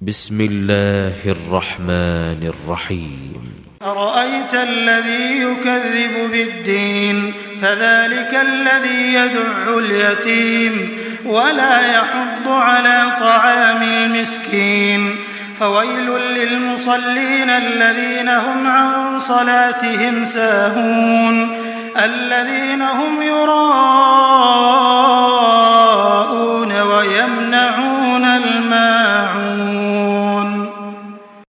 بسم الله الرحمن الرحيم أرأيت الذي يكذب بالدين فذلك الذي يدع اليتيم ولا يحض على طعام المسكين فويل للمصلين الذين هم عن صلاتهم ساهون الذين هم يراءون